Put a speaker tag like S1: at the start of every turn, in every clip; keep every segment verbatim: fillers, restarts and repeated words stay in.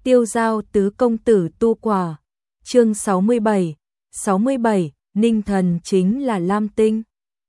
S1: Tiêu giao tứ công tử tu quả. Chương sáu mươi bảy. sáu mươi bảy, Ninh Thần chính là Lam Tinh.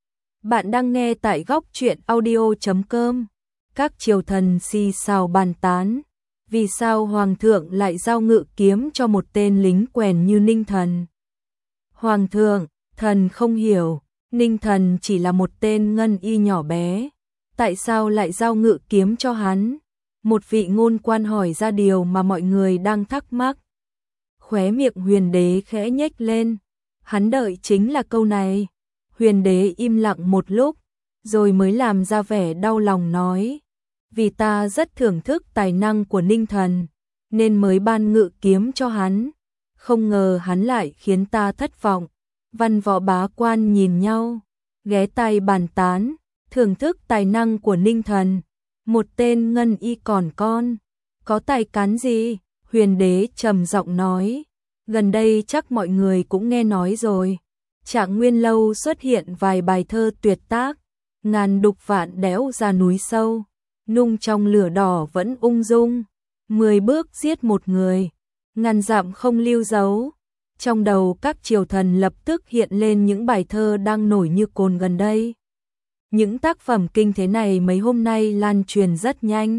S1: Bạn đang nghe tại góc truyện audio chấm com. Các triều thần xì xào bàn tán. Vì sao Hoàng thượng lại giao ngự kiếm cho một tên lính quèn như Ninh Thần? Hoàng thượng, thần không hiểu. Ninh Thần chỉ là một tên ngân y nhỏ bé. Tại sao lại giao ngự kiếm cho hắn? Một vị ngôn quan hỏi ra điều mà mọi người đang thắc mắc. Khóe miệng Huyền Đế khẽ nhếch lên. Hắn đợi chính là câu này. Huyền Đế im lặng một lúc, rồi mới làm ra vẻ đau lòng nói. Vì ta rất thưởng thức tài năng của Ninh Thần, nên mới ban ngự kiếm cho hắn. Không ngờ hắn lại khiến ta thất vọng. Văn võ bá quan nhìn nhau, ghé tai bàn tán, thưởng thức tài năng của Ninh Thần. Một tên ngân y còn con, có tài cán gì? Huyền Đế trầm giọng nói. Gần đây chắc mọi người cũng nghe nói rồi. Trạng Nguyên Lâu xuất hiện vài bài thơ tuyệt tác. Ngàn đục vạn đẽo ra núi sâu, nung trong lửa đỏ vẫn ung dung. Mười bước giết một người, ngàn dặm không lưu dấu. Trong đầu các triều thần lập tức hiện lên những bài thơ đang nổi như cồn gần đây. Những tác phẩm kinh thế này mấy hôm nay lan truyền rất nhanh.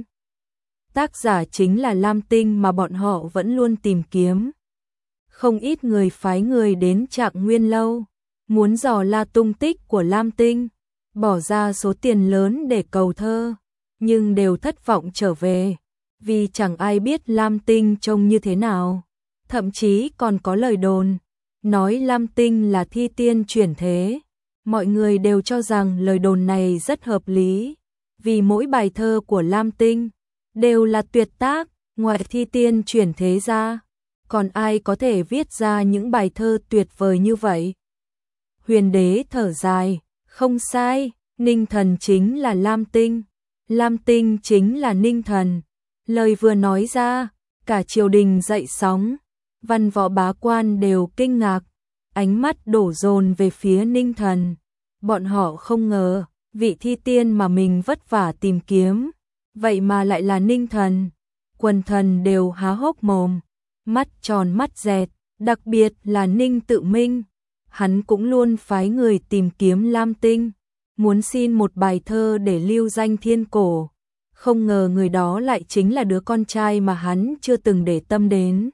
S1: Tác giả chính là Lam Tinh mà bọn họ vẫn luôn tìm kiếm. Không ít người phái người đến Trạng Nguyên Lâu, muốn dò la tung tích của Lam Tinh, bỏ ra số tiền lớn để cầu thơ, nhưng đều thất vọng trở về, vì chẳng ai biết Lam Tinh trông như thế nào. Thậm chí còn có lời đồn, nói Lam Tinh là thi tiên chuyển thế. Mọi người đều cho rằng lời đồn này rất hợp lý, vì mỗi bài thơ của Lam Tinh đều là tuyệt tác, ngoài thi tiên chuyển thế ra, còn ai có thể viết ra những bài thơ tuyệt vời như vậy? Huyền Đế thở dài, không sai, Ninh Thần chính là Lam Tinh, Lam Tinh chính là Ninh Thần. Lời vừa nói ra, cả triều đình dậy sóng, văn võ bá quan đều kinh ngạc, ánh mắt đổ dồn về phía Ninh Thần. Bọn họ không ngờ, vị thi tiên mà mình vất vả tìm kiếm, vậy mà lại là Ninh Thần. Quần thần đều há hốc mồm, mắt tròn mắt dẹt, đặc biệt là Ninh Tự Minh. Hắn cũng luôn phái người tìm kiếm Lam Tinh, muốn xin một bài thơ để lưu danh thiên cổ. Không ngờ người đó lại chính là đứa con trai mà hắn chưa từng để tâm đến.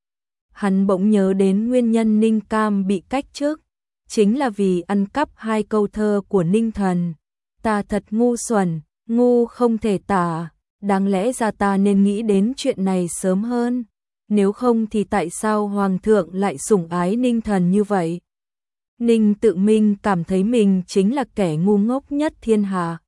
S1: Hắn bỗng nhớ đến nguyên nhân Ninh Cam bị cách chức, chính là vì ăn cắp hai câu thơ của Ninh Thần. Ta thật ngu xuẩn, ngu không thể tả, đáng lẽ ra ta nên nghĩ đến chuyện này sớm hơn. Nếu không thì tại sao Hoàng thượng lại sủng ái Ninh Thần như vậy? Ninh Tự Minh cảm thấy mình chính là kẻ ngu ngốc nhất thiên hạ.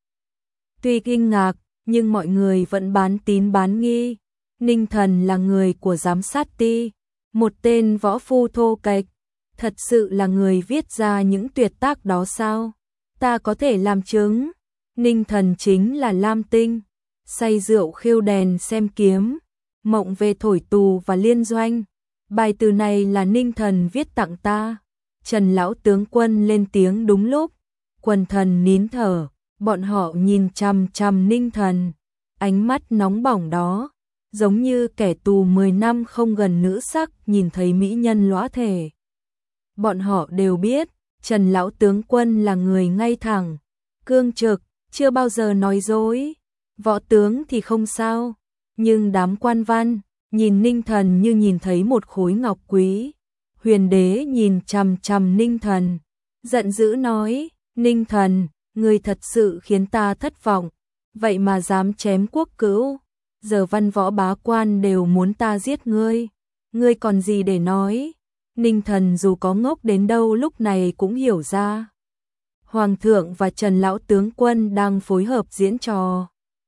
S1: Tuy kinh ngạc, nhưng mọi người vẫn bán tín bán nghi. Ninh Thần là người của giám sát ti, một tên võ phu thô kệch. Thật sự là người viết ra những tuyệt tác đó sao? Ta có thể làm chứng. Ninh Thần chính là Lam Tinh, say rượu khiêu đèn xem kiếm, mộng về thổi tù và liên doanh. Bài từ này là Ninh Thần viết tặng ta. Trần lão tướng quân lên tiếng đúng lúc, quần thần nín thở, bọn họ nhìn chằm chằm Ninh Thần, ánh mắt nóng bỏng đó, giống như kẻ tù mười năm không gần nữ sắc nhìn thấy mỹ nhân lõa thể. Bọn họ đều biết, Trần lão tướng quân là người ngay thẳng, cương trực, chưa bao giờ nói dối. Võ tướng thì không sao, nhưng đám quan văn nhìn Ninh Thần như nhìn thấy một khối ngọc quý. Huyền Đế nhìn chằm chằm Ninh Thần, giận dữ nói, Ninh Thần, ngươi thật sự khiến ta thất vọng, vậy mà dám chém quốc cữu, giờ văn võ bá quan đều muốn ta giết ngươi, ngươi còn gì để nói? Ninh Thần dù có ngốc đến đâu lúc này cũng hiểu ra. Hoàng thượng và Trần lão tướng quân đang phối hợp diễn trò.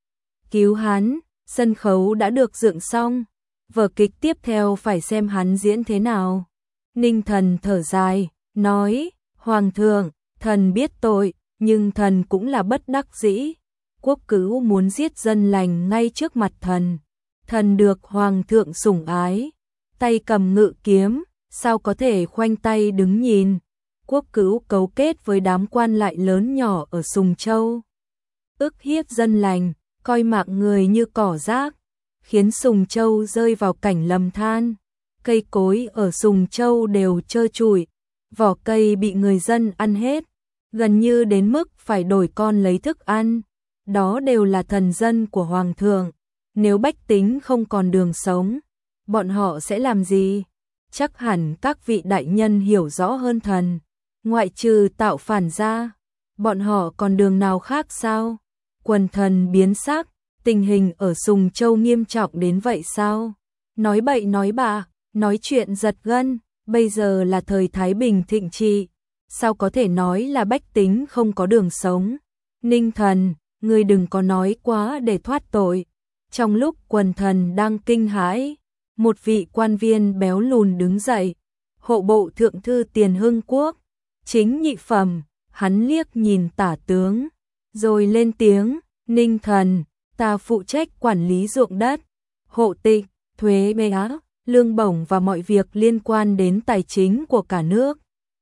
S1: Cứu hắn, sân khấu đã được dựng xong, vở kịch tiếp theo phải xem hắn diễn thế nào. Ninh Thần thở dài, nói, Hoàng thượng, thần biết tội, nhưng thần cũng là bất đắc dĩ. Quốc cữu muốn giết dân lành ngay trước mặt thần. Thần được Hoàng thượng sủng ái, tay cầm ngự kiếm, sao có thể khoanh tay đứng nhìn. Quốc cữu cấu kết với đám quan lại lớn nhỏ ở Sùng Châu, ức hiếp dân lành, coi mạng người như cỏ rác. khiến Sùng Châu rơi vào cảnh lầm than. Cây cối ở Sùng Châu đều trơ trụi, vỏ cây bị người dân ăn hết, gần như đến mức phải đổi con lấy thức ăn. Đó đều là thần dân của Hoàng thượng. Nếu bách tính không còn đường sống, bọn họ sẽ làm gì? Chắc hẳn các vị đại nhân hiểu rõ hơn thần. Ngoại trừ tạo phản ra, bọn họ còn đường nào khác sao? Quần thần biến sắc, tình hình ở Sùng Châu nghiêm trọng đến vậy sao? Nói bậy nói bạ, nói chuyện giật gân, bây giờ là thời Thái Bình thịnh trị, sao có thể nói là bách tính không có đường sống? Ninh thần, ngươi đừng có nói quá để thoát tội. Trong lúc quần thần đang kinh hãi, một vị quan viên béo lùn đứng dậy, hộ bộ thượng thư Tiền Hưng Quốc, chính nhị phẩm, hắn liếc nhìn tả tướng, rồi lên tiếng, Ninh thần, ta phụ trách quản lý ruộng đất, hộ tịch, thuế má, lương bổng và mọi việc liên quan đến tài chính của cả nước.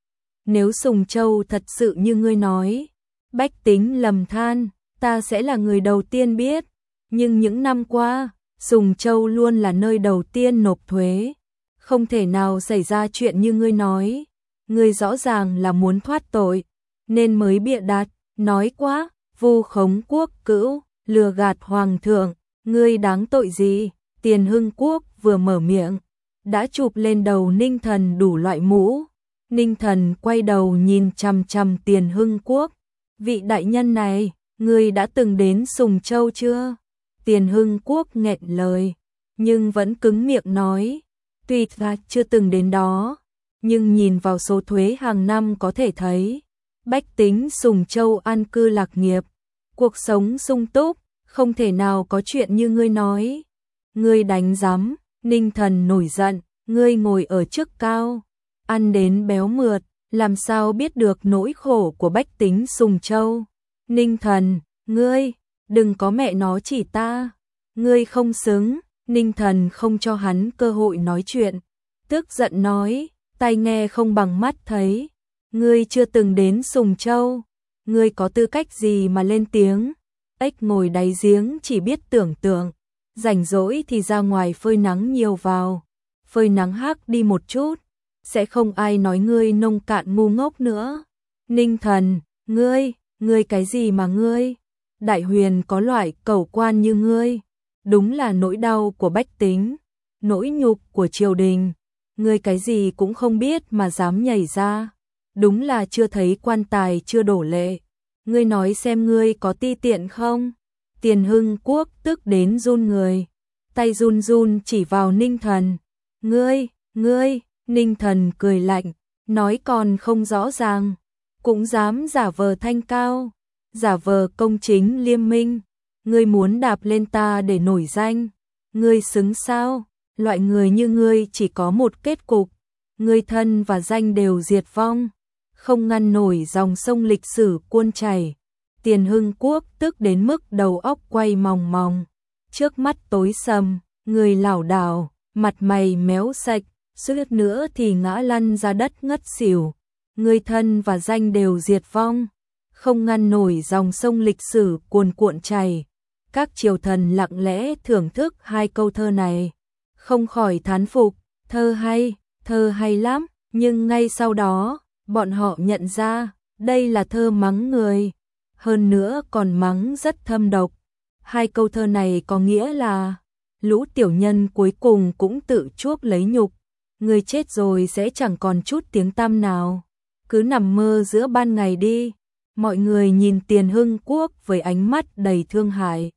S1: Nếu Sùng Châu thật sự như ngươi nói, bách tính lầm than, ta sẽ là người đầu tiên biết. Nhưng những năm qua, Sùng Châu luôn là nơi đầu tiên nộp thuế. Không thể nào xảy ra chuyện như ngươi nói. Ngươi rõ ràng là muốn thoát tội, nên mới bịa đặt, nói quá, vu khống quốc cữu, lừa gạt hoàng thượng. Ngươi đáng tội gì? Tiền Hưng Quốc vừa mở miệng, đã chụp lên đầu Ninh thần đủ loại mũ. Ninh thần quay đầu nhìn chằm chằm Tiền Hưng Quốc. Vị đại nhân này, ngươi đã từng đến Sùng Châu chưa? Tiền Hưng Quốc nghẹn lời, nhưng vẫn cứng miệng nói, tuy ta chưa từng đến đó, nhưng nhìn vào số thuế hàng năm có thể thấy, bách tính Sùng Châu an cư lạc nghiệp, cuộc sống sung túc, không thể nào có chuyện như ngươi nói. Ngươi đánh giám, Ninh thần nổi giận, ngươi ngồi ở chức cao, ăn đến béo mượt, làm sao biết được nỗi khổ của bách tính Sùng Châu? Ninh thần, ngươi, đừng có mẹ nó chỉ ta, ngươi không xứng. Ninh thần không cho hắn cơ hội nói chuyện, tức giận nói, tai nghe không bằng mắt thấy, ngươi chưa từng đến Sùng Châu, ngươi có tư cách gì mà lên tiếng? Ếch ngồi đáy giếng chỉ biết tưởng tượng, rảnh rỗi thì ra ngoài phơi nắng nhiều vào, phơi nắng hắc đi một chút, sẽ không ai nói ngươi nông cạn ngu ngốc nữa. Ninh thần, ngươi, ngươi cái gì mà ngươi? Đại huyền có loại cẩu quan như ngươi, đúng là nỗi đau của bách tính, nỗi nhục của triều đình. Ngươi cái gì cũng không biết mà dám nhảy ra, đúng là chưa thấy quan tài chưa đổ lệ. Ngươi nói xem ngươi có ti tiện không? Tiền Hưng Quốc tức đến run người, tay run run chỉ vào Ninh thần. Ngươi, ngươi, Ninh thần cười lạnh, nói còn không rõ ràng, cũng dám giả vờ thanh cao, giả vờ công chính liêm minh. Ngươi muốn đạp lên ta để nổi danh, ngươi xứng sao? Loại người như ngươi chỉ có một kết cục, ngươi thân và danh đều diệt vong, không ngăn nổi dòng sông lịch sử cuôn chảy. Tiền Hưng Quốc tức đến mức đầu óc quay mòng mòng, trước mắt tối sầm, người lảo đảo, mặt mày méo sạch, suýt nữa thì ngã lăn ra đất ngất xỉu. Ngươi thân và danh đều diệt vong, không ngăn nổi dòng sông lịch sử cuồn cuộn chảy. Các triều thần lặng lẽ thưởng thức hai câu thơ này, không khỏi thán phục, thơ hay, thơ hay lắm, nhưng ngay sau đó, bọn họ nhận ra, đây là thơ mắng người, hơn nữa còn mắng rất thâm độc. Hai câu thơ này có nghĩa là, lũ tiểu nhân cuối cùng cũng tự chuốc lấy nhục, người chết rồi sẽ chẳng còn chút tiếng tăm nào, cứ nằm mơ giữa ban ngày đi. Mọi người nhìn Tiền Hưng Quốc với ánh mắt đầy thương hại.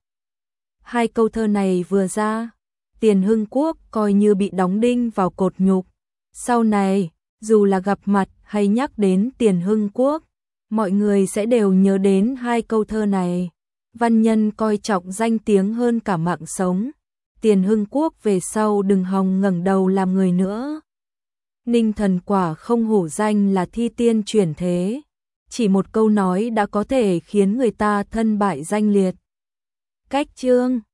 S1: Hai câu thơ này vừa ra, Tiền Hưng Quốc coi như bị đóng đinh vào cột nhục. Sau này, dù là gặp mặt hay nhắc đến Tiền Hưng Quốc, mọi người sẽ đều nhớ đến hai câu thơ này. Văn nhân coi trọng danh tiếng hơn cả mạng sống. Tiền Hưng Quốc về sau đừng hòng ngẩng đầu làm người nữa. Ninh thần quả không hổ danh là thi tiên chuyển thế. Chỉ một câu nói đã có thể khiến người ta thân bại danh liệt. Cách chương